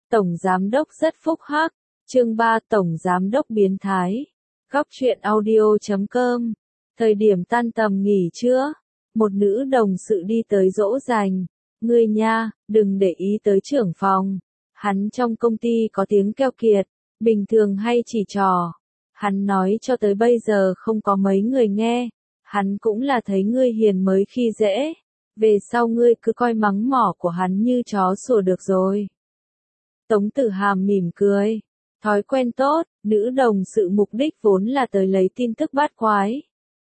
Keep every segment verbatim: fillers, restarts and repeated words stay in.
Tổng giám đốc rất phúc hắc. Chương ba Tổng giám đốc biến thái. Góc truyện audio chấm com. Thời điểm tan tầm nghỉ trưa, một nữ đồng sự đi tới dỗ dành. Ngươi nha, đừng để ý tới trưởng phòng. Hắn trong công ty có tiếng keo kiệt, bình thường hay chỉ trò. Hắn nói cho tới bây giờ không có mấy người nghe. Hắn cũng là thấy ngươi hiền mới khi dễ. Về sau ngươi cứ coi mắng mỏ của hắn như chó sủa được rồi. Tống Tử Hàm mỉm cười. Thói quen tốt, nữ đồng sự mục đích vốn là tới lấy tin tức bát quái.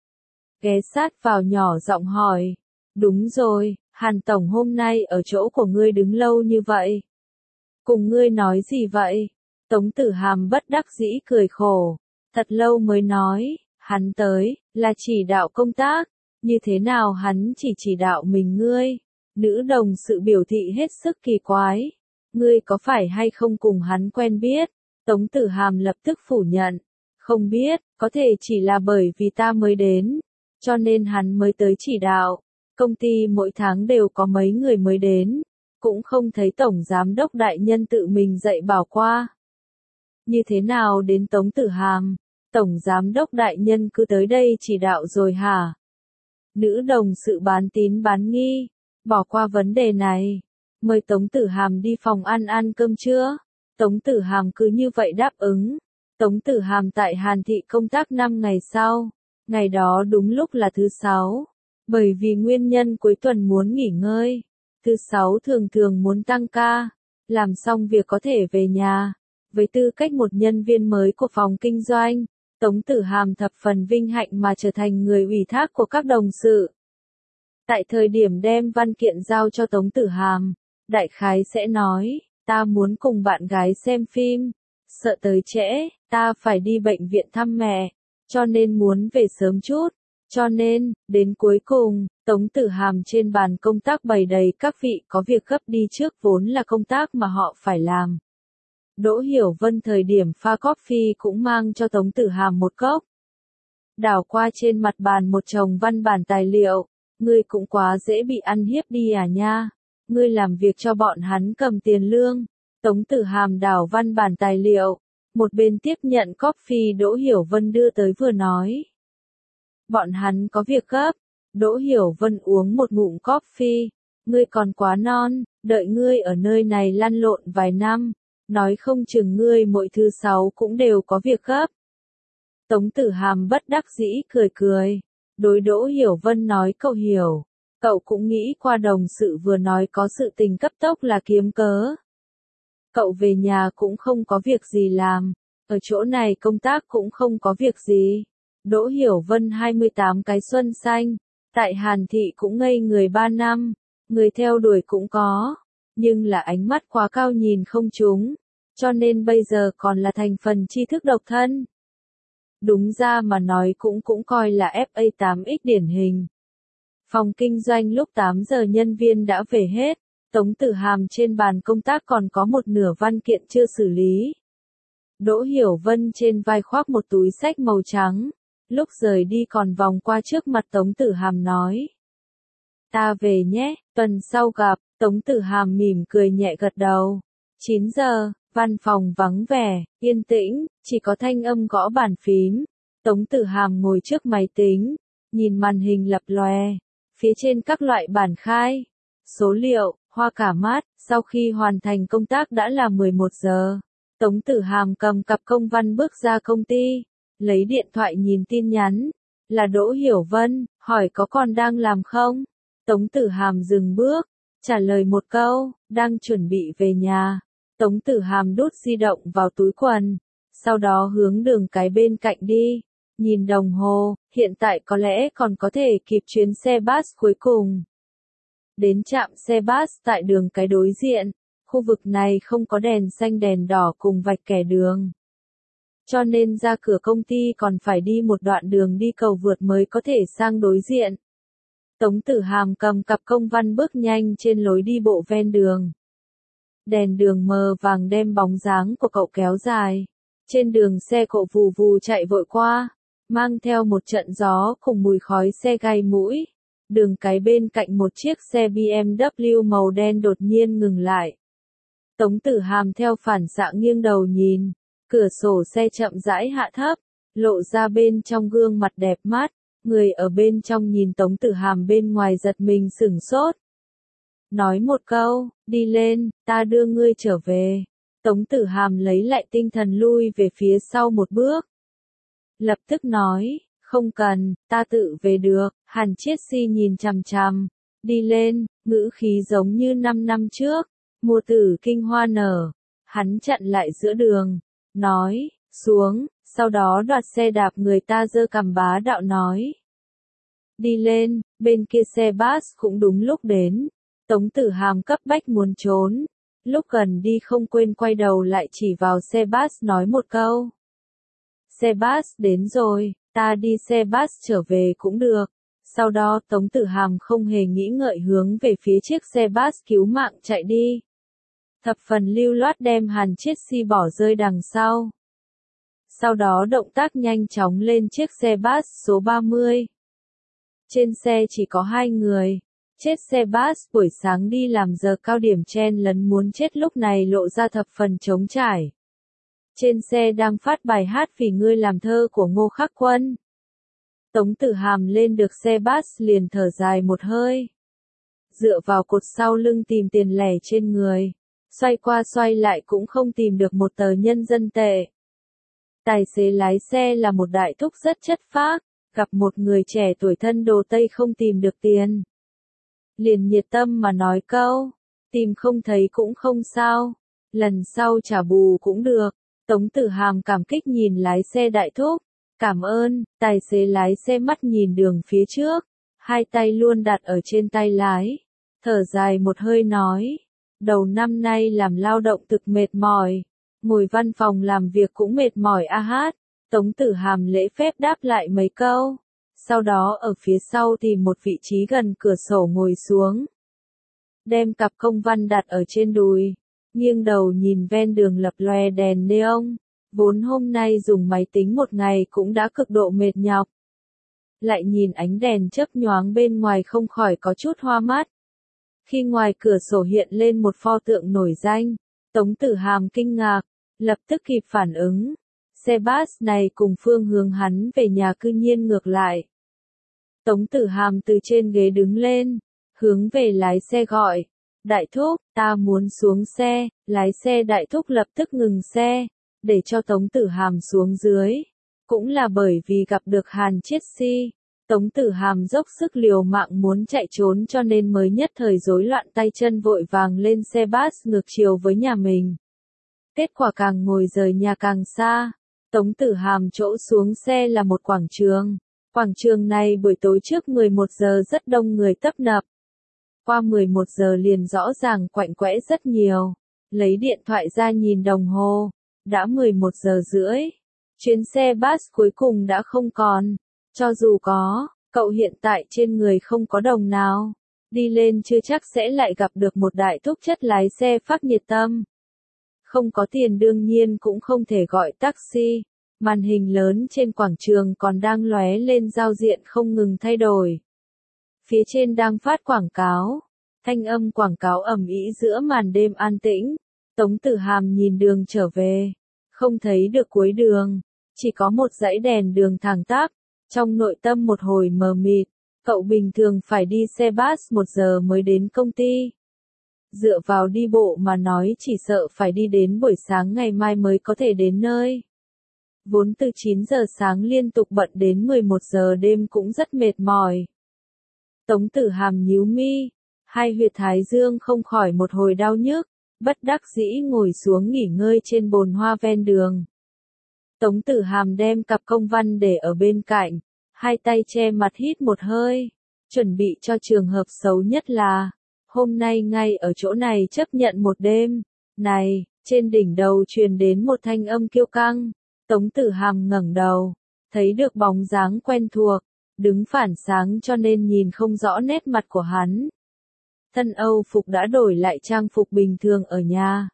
Ghé sát vào nhỏ giọng hỏi. Đúng rồi, Hàn Tổng hôm nay ở chỗ của ngươi đứng lâu như vậy. Cùng ngươi nói gì vậy? Tống Tử Hàm bất đắc dĩ cười khổ. Thật lâu mới nói, hắn tới, là chỉ đạo công tác. Như thế nào hắn chỉ chỉ đạo mình ngươi? Nữ đồng sự biểu thị hết sức kỳ quái. Ngươi có phải hay không cùng hắn quen biết? Tống Tử Hàm lập tức phủ nhận. Không biết, có thể chỉ là bởi vì ta mới đến. Cho nên hắn mới tới chỉ đạo. Công ty mỗi tháng đều có mấy người mới đến. Cũng không thấy Tổng Giám đốc đại nhân tự mình dạy bảo qua. Như thế nào đến Tống Tử Hàm? Tổng Giám đốc đại nhân cứ tới đây chỉ đạo rồi hả? Nữ đồng sự bán tín bán nghi. Bỏ qua vấn đề này. Mời Tống Tử Hàm đi phòng ăn ăn cơm trưa. Tống Tử Hàm cứ như vậy đáp ứng. Tống Tử Hàm tại Hàn Thị công tác năm ngày sau. Ngày đó đúng lúc là thứ sáu. Bởi vì nguyên nhân cuối tuần muốn nghỉ ngơi. Thứ sáu thường thường muốn tăng ca. Làm xong việc có thể về nhà. Với tư cách một nhân viên mới của phòng kinh doanh, Tống Tử Hàm thập phần vinh hạnh mà trở thành người ủy thác của các đồng sự. Tại thời điểm đem văn kiện giao cho Tống Tử Hàm, đại khái sẽ nói, ta muốn cùng bạn gái xem phim, sợ tới trễ, ta phải đi bệnh viện thăm mẹ, cho nên muốn về sớm chút. Cho nên, đến cuối cùng, Tống Tử Hàm trên bàn công tác bày đầy các vị có việc gấp đi trước vốn là công tác mà họ phải làm. Đỗ Hiểu Vân thời điểm pha coffee cũng mang cho Tống Tử Hàm một cốc. Đảo qua trên mặt bàn một chồng văn bản tài liệu, ngươi cũng quá dễ bị ăn hiếp đi à nha. Ngươi làm việc cho bọn hắn cầm tiền lương. Tống Tử Hàm đảo văn bản tài liệu, một bên tiếp nhận coffee Đỗ Hiểu Vân đưa tới vừa nói. Bọn hắn có việc gấp. Đỗ Hiểu Vân uống một ngụm coffee. Ngươi còn quá non, đợi ngươi ở nơi này lăn lộn vài năm. Nói không chừng ngươi mỗi thứ sáu cũng đều có việc gấp. Tống Tử Hàm bất đắc dĩ cười cười. Đối Đỗ Hiểu Vân nói cậu hiểu. Cậu cũng nghĩ qua đồng sự vừa nói có sự tình cấp tốc là kiếm cớ. Cậu về nhà cũng không có việc gì làm. Ở chỗ này công tác cũng không có việc gì. Đỗ Hiểu Vân hai mươi tám cái xuân xanh. Tại Hàn Thị cũng ngây người ba năm. Người theo đuổi cũng có. Nhưng là ánh mắt quá cao nhìn không trúng. Cho nên bây giờ còn là thành phần tri thức độc thân. Đúng ra mà nói cũng cũng coi là ép a tám x điển hình. Phòng kinh doanh lúc tám giờ nhân viên đã về hết. Tống Tử Hàm trên bàn công tác còn có một nửa văn kiện chưa xử lý. Đỗ Hiểu Vân trên vai khoác một túi xách màu trắng. Lúc rời đi còn vòng qua trước mặt Tống Tử Hàm nói. Ta về nhé, tuần sau gặp. Tống Tử Hàm mỉm cười nhẹ gật đầu. chín giờ, văn phòng vắng vẻ, yên tĩnh, chỉ có thanh âm gõ bàn phím. Tống Tử Hàm ngồi trước máy tính, nhìn màn hình lập lòe. Phía trên các loại bản khai, số liệu, hoa cả mắt. Sau khi hoàn thành công tác đã là mười một giờ. Tống Tử Hàm cầm cặp công văn bước ra công ty. Lấy điện thoại nhìn tin nhắn. Là Đỗ Hiểu Vân, hỏi có còn đang làm không? Tống Tử Hàm dừng bước. Trả lời một câu, đang chuẩn bị về nhà. Tống Tử Hàm đút di động vào túi quần. Sau đó hướng đường cái bên cạnh đi. Nhìn đồng hồ, hiện tại có lẽ còn có thể kịp chuyến xe bus cuối cùng. Đến trạm xe bus tại đường cái đối diện. Khu vực này không có đèn xanh đèn đỏ cùng vạch kẻ đường. Cho nên ra cửa công ty còn phải đi một đoạn đường đi cầu vượt mới có thể sang đối diện. Tống Tử Hàm cầm cặp công văn bước nhanh trên lối đi bộ ven đường. Đèn đường mờ vàng đem bóng dáng của cậu kéo dài. Trên đường xe cộ vù vù chạy vội qua, mang theo một trận gió cùng mùi khói xe gai mũi. Đường cái bên cạnh một chiếc xe bê em vê màu đen đột nhiên ngừng lại. Tống Tử Hàm theo phản xạ nghiêng đầu nhìn, cửa sổ xe chậm rãi hạ thấp, lộ ra bên trong gương mặt đẹp mắt, người ở bên trong nhìn Tống Tử Hàm bên ngoài giật mình sửng sốt. Nói một câu, đi lên, ta đưa ngươi trở về. Tống Tử Hàm lấy lại tinh thần lui về phía sau một bước. Lập tức nói, không cần, ta tự về được. Hàn Chiết Si nhìn chằm chằm, đi lên, ngữ khí giống như năm năm trước, mùa tử kinh hoa nở. Hắn chặn lại giữa đường, nói, xuống, sau đó đoạt xe đạp người ta giơ cằm bá đạo nói. Đi lên, bên kia xe bus cũng đúng lúc đến. Tống Tử Hàm cấp bách muốn trốn, lúc gần đi không quên quay đầu lại chỉ vào xe bus nói một câu. Xe bus đến rồi, ta đi xe bus trở về cũng được. Sau đó Tống Tử Hàm không hề nghĩ ngợi hướng về phía chiếc xe bus cứu mạng chạy đi. Thập phần lưu loát đem Hàn Chiết Si bỏ rơi đằng sau. Sau đó động tác nhanh chóng lên chiếc xe bus số ba mươi. Trên xe chỉ có hai người. Chết xe bus buổi sáng đi làm giờ cao điểm chen lấn muốn chết lúc này lộ ra thập phần trống trải. Trên xe đang phát bài hát Vì ngươi làm thơ của Ngô Khắc Quân. Tống Tử Hàm lên được xe bus liền thở dài một hơi. Dựa vào cột sau lưng tìm tiền lẻ trên người. Xoay qua xoay lại cũng không tìm được một tờ nhân dân tệ. Tài xế lái xe là một đại thúc rất chất phác, gặp một người trẻ tuổi thân đồ Tây không tìm được tiền. Liền nhiệt tâm mà nói câu, tìm không thấy cũng không sao, lần sau trả bù cũng được. Tống Tử Hàm cảm kích nhìn lái xe đại thúc, cảm ơn. Tài xế lái xe mắt nhìn đường phía trước, hai tay luôn đặt ở trên tay lái, thở dài một hơi nói, đầu năm nay làm lao động thực mệt mỏi, ngồi văn phòng làm việc cũng mệt mỏi a hát. Tống Tử Hàm lễ phép đáp lại mấy câu. Sau đó ở phía sau tìm một vị trí gần cửa sổ ngồi xuống. Đem cặp công văn đặt ở trên đùi. Nghiêng đầu nhìn ven đường lập lòe đèn neon. Vốn hôm nay dùng máy tính một ngày cũng đã cực độ mệt nhọc. Lại nhìn ánh đèn chớp nhoáng bên ngoài không khỏi có chút hoa mắt. Khi ngoài cửa sổ hiện lên một pho tượng nổi danh, Tống Tử Hàm kinh ngạc, lập tức kịp phản ứng. Xe bus này cùng phương hướng hắn về nhà cư nhiên ngược lại. Tống Tử Hàm từ trên ghế đứng lên, hướng về lái xe gọi, đại thúc, ta muốn xuống xe. Lái xe đại thúc lập tức ngừng xe, để cho Tống Tử Hàm xuống dưới. Cũng là bởi vì gặp được Hàn Chiết Si, Tống Tử Hàm dốc sức liều mạng muốn chạy trốn cho nên mới nhất thời rối loạn tay chân vội vàng lên xe bus ngược chiều với nhà mình. Kết quả càng ngồi rời nhà càng xa. Tống Tử Hàm chỗ xuống xe là một quảng trường. Quảng trường này buổi tối trước mười một giờ rất đông người tấp nập. Qua mười một giờ liền rõ ràng quạnh quẽ rất nhiều. Lấy điện thoại ra nhìn đồng hồ. Đã mười một giờ rưỡi. Chuyến xe bus cuối cùng đã không còn. Cho dù có, cậu hiện tại trên người không có đồng nào. Đi lên chưa chắc sẽ lại gặp được một đại thúc chất lái xe phát nhiệt tâm. Không có tiền đương nhiên cũng không thể gọi taxi. Màn hình lớn trên quảng trường còn đang lóe lên giao diện không ngừng thay đổi. Phía trên đang phát quảng cáo. Thanh âm quảng cáo ầm ĩ giữa màn đêm an tĩnh. Tống Tử Hàm nhìn đường trở về. Không thấy được cuối đường. Chỉ có một dãy đèn đường thẳng tắp. Trong nội tâm một hồi mờ mịt. Cậu bình thường phải đi xe bus một giờ mới đến công ty. Dựa vào đi bộ mà nói chỉ sợ phải đi đến buổi sáng ngày mai mới có thể đến nơi. Vốn từ chín giờ sáng liên tục bận đến mười một giờ đêm cũng rất mệt mỏi. Tống Tử Hàm nhíu mi, hai huyệt thái dương không khỏi một hồi đau nhức, bất đắc dĩ ngồi xuống nghỉ ngơi trên bồn hoa ven đường. Tống Tử Hàm đem cặp công văn để ở bên cạnh, hai tay che mặt hít một hơi, chuẩn bị cho trường hợp xấu nhất là, hôm nay ngay ở chỗ này chấp nhận một đêm. Này, trên đỉnh đầu truyền đến một thanh âm kiêu căng. Tống Tử Hàm ngẩng đầu, thấy được bóng dáng quen thuộc, đứng phản sáng cho nên nhìn không rõ nét mặt của hắn. Thân Âu phục đã đổi lại trang phục bình thường ở nhà.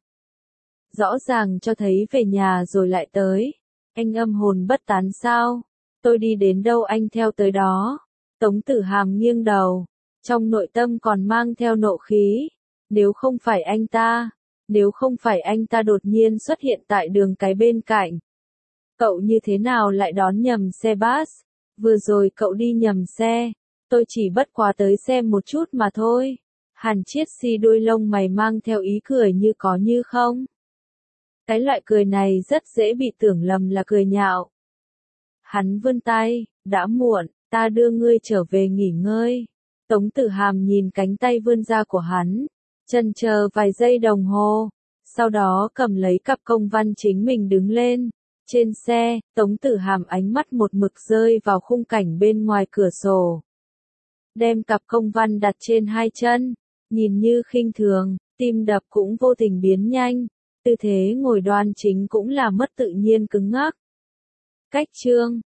Rõ ràng cho thấy về nhà rồi lại tới. Anh âm hồn bất tán sao? Tôi đi đến đâu anh theo tới đó. Tống Tử Hàm nghiêng đầu, trong nội tâm còn mang theo nộ khí. Nếu không phải anh ta, nếu không phải anh ta đột nhiên xuất hiện tại đường cái bên cạnh. Cậu như thế nào lại đón nhầm xe bus? Vừa rồi cậu đi nhầm xe, tôi chỉ bất quá tới xem một chút mà thôi. Hàn Chiết Si đôi lông mày mang theo ý cười như có như không. Cái loại cười này rất dễ bị tưởng lầm là cười nhạo. Hắn vươn tay, đã muộn, ta đưa ngươi trở về nghỉ ngơi. Tống Tử Hàm nhìn cánh tay vươn ra của hắn, chần chờ vài giây đồng hồ, sau đó cầm lấy cặp công văn chính mình đứng lên. Trên xe, Tống Tử Hàm ánh mắt một mực rơi vào khung cảnh bên ngoài cửa sổ. Đem cặp công văn đặt trên hai chân, nhìn như khinh thường, tim đập cũng vô tình biến nhanh, tư thế ngồi đoan chính cũng là mất tự nhiên cứng ngắc. Cách chương